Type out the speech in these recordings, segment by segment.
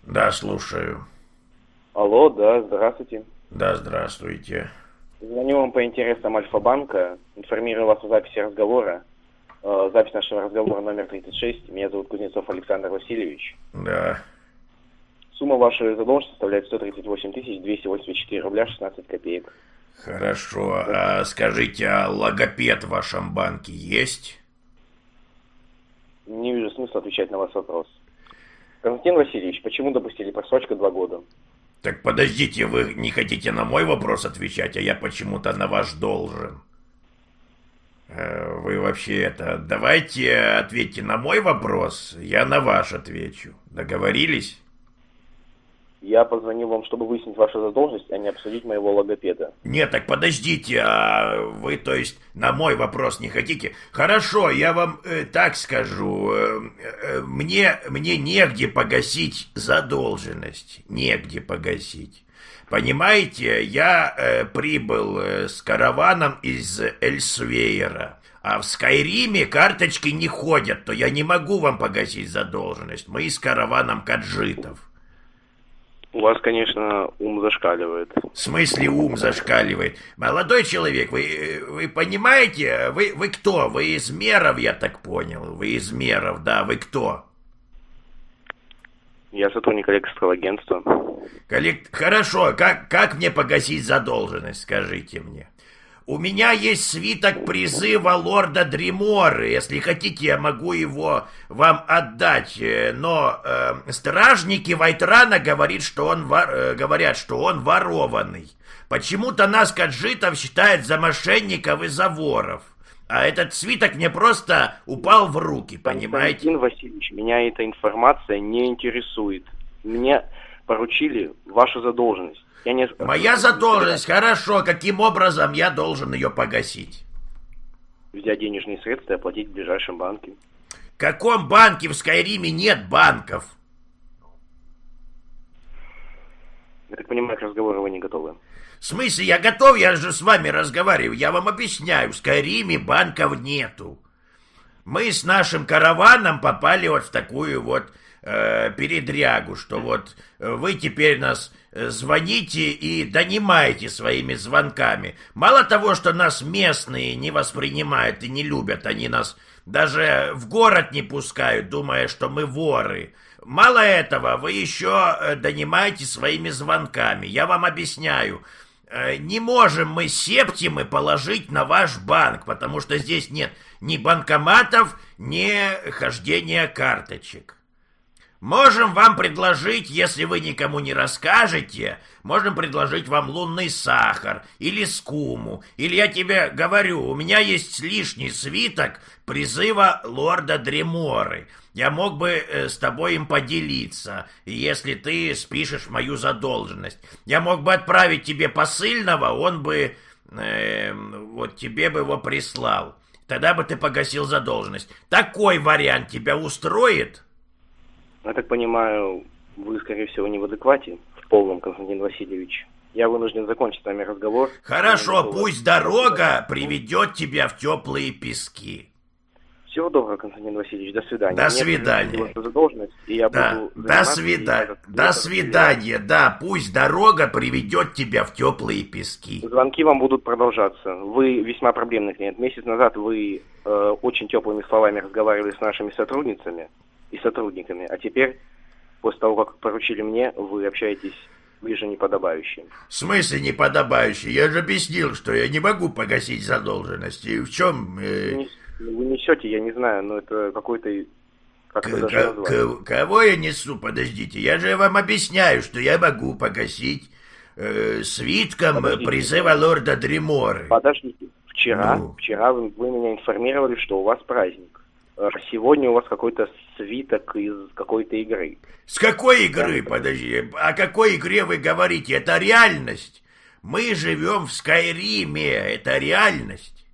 Да, слушаю. Алло, да, здравствуйте. Да, здравствуйте. Звоню вам по интересам Альфа-банка. Информирую вас о записи разговора. Запись нашего разговора номер 36. Меня зовут Кузнецов Александр Васильевич. Да. Сумма вашей задолженности составляет 138 284 рубля 16 копеек. Хорошо. А скажите, а логопед в вашем банке есть? Не вижу смысла отвечать на ваш вопрос. Константин Васильевич, почему допустили просрочку 2 года? Так подождите, вы не хотите на мой вопрос отвечать, а я почему-то на ваш должен. Вы вообще давайте ответьте на мой вопрос, я на ваш отвечу. Договорились? Я позвонил вам, чтобы выяснить вашу задолженность, а не обсудить моего логопеда. Нет, так подождите, а вы, то есть, на мой вопрос не хотите? Хорошо, я вам так скажу, мне негде погасить задолженность, негде погасить. Понимаете, я прибыл с караваном из Эльсвейра, а в Скайриме карточки не ходят, то я не могу вам погасить задолженность, мы с караваном каджитов. У вас, конечно, ум зашкаливает. В смысле ум зашкаливает? Молодой человек, вы понимаете, вы кто? Вы из Меров, я так понял. Вы из Меров, да, вы кто? Я сотрудник коллекторского агентства. Хорошо, как мне погасить задолженность, скажите мне? У меня есть свиток призыва лорда Дреморы. Если хотите, я могу его вам отдать. Но стражники Вайтрана говорят, что он ворованный. Почему-то нас, каджитов, считают за мошенников и за воров. А этот свиток мне просто упал в руки, понимаете? Константин Васильевич, меня эта информация не интересует. Мне поручили вашу задолженность. Моя задолженность, хорошо. Каким образом я должен ее погасить? Взять денежные средства и оплатить в ближайшем банке. В каком банке? В Скайриме нет банков. Я так понимаю, к разговору вы не готовы. В смысле, я готов? Я же с вами разговариваю. Я вам объясняю, в Скайриме банков нету. Мы с нашим караваном попали вот в такую вот передрягу, что вот вы теперь нас звоните и донимаете своими звонками. Мало того, что нас местные не воспринимают и не любят, они нас даже в город не пускают, думая, что мы воры. Мало этого, вы еще донимаете своими звонками. Я вам объясняю, не можем мы септимы положить на ваш банк, потому что здесь нет ни банкоматов, ни хождения карточек. Можем вам предложить, если вы никому не расскажете, можем предложить вам лунный сахар или скуму. Или я тебе говорю, у меня есть лишний свиток призыва лорда Дреморы. Я мог бы с тобой им поделиться, если ты спишешь мою задолженность. Я мог бы отправить тебе посыльного, он бы вот тебе бы его прислал. Тогда бы ты погасил задолженность. Такой вариант тебя устроит? Я так понимаю, вы, скорее всего, не в адеквате, в полном, Константин Васильевич. Я вынужден закончить с вами разговор. Хорошо, пусть дорога приведет тебя в теплые пески. Всего доброго, Константин Васильевич, до свидания. До свидания. До свидания, да, пусть дорога приведет тебя в теплые пески. Звонки вам будут продолжаться. Вы весьма проблемный клиент. Месяц назад вы очень теплыми словами разговаривали с нашими сотрудницами и сотрудниками, а теперь, после того, как поручили мне, вы общаетесь ближе неподобающе. В смысле неподобающе? Я же объяснил, что я не могу погасить задолженность. И в чем... Вы несете, я не знаю, но это какой-то... Кого я несу? Подождите, я же вам объясняю, что я могу погасить свитком призыва лорда Дреморы. Подождите, вчера вы меня информировали, что у вас праздник. Сегодня у вас какой-то свиток из какой-то игры. С какой игры? Подожди, о какой игре вы говорите? Это реальность. Мы живем в Скайриме, это реальность.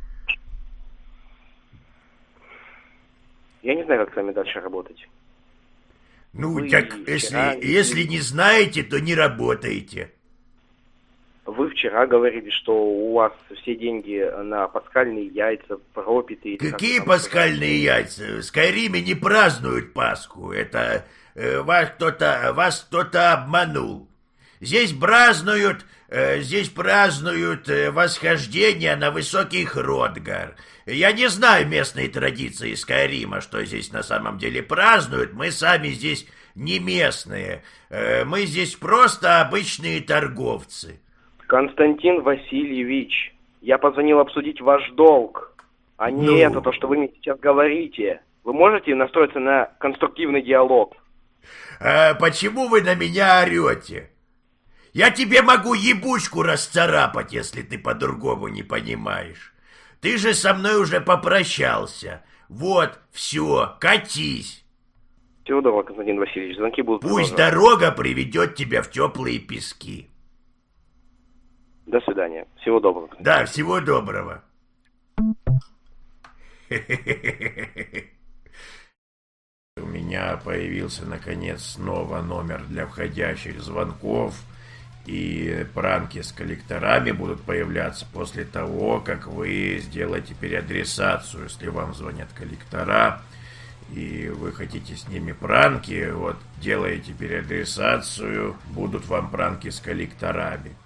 Я не знаю, как с вами дальше работать. Ну, так если не знаете, то не работаете. Вы вчера говорили, что у вас все деньги на пасхальные яйца пропиты. Какие пасхальные яйца? В Скайриме не празднуют Пасху. Это вас кто-то обманул. Здесь празднуют восхождение на высокий Хродгар. Я не знаю местные традиции Скайрима, что здесь на самом деле празднуют. Мы сами здесь не местные. Мы здесь просто обычные торговцы. Константин Васильевич, я позвонил обсудить ваш долг, а не это, то, что вы мне сейчас говорите. Вы можете настроиться на конструктивный диалог? Почему вы на меня орете? Я тебе могу ебучку расцарапать, если ты по-другому не понимаешь. Ты же со мной уже попрощался. Вот, все, катись. Всего доброго, Константин Васильевич. Звонки будут Пусть продолжаться. дорога приведет тебя в теплые пески. До свидания. Всего доброго. Да, всего доброго. У меня появился, наконец, снова номер для входящих звонков. И пранки с коллекторами будут появляться после того, как вы сделаете переадресацию. Если вам звонят коллектора, и вы хотите с ними пранки, вот делаете переадресацию, будут вам пранки с коллекторами.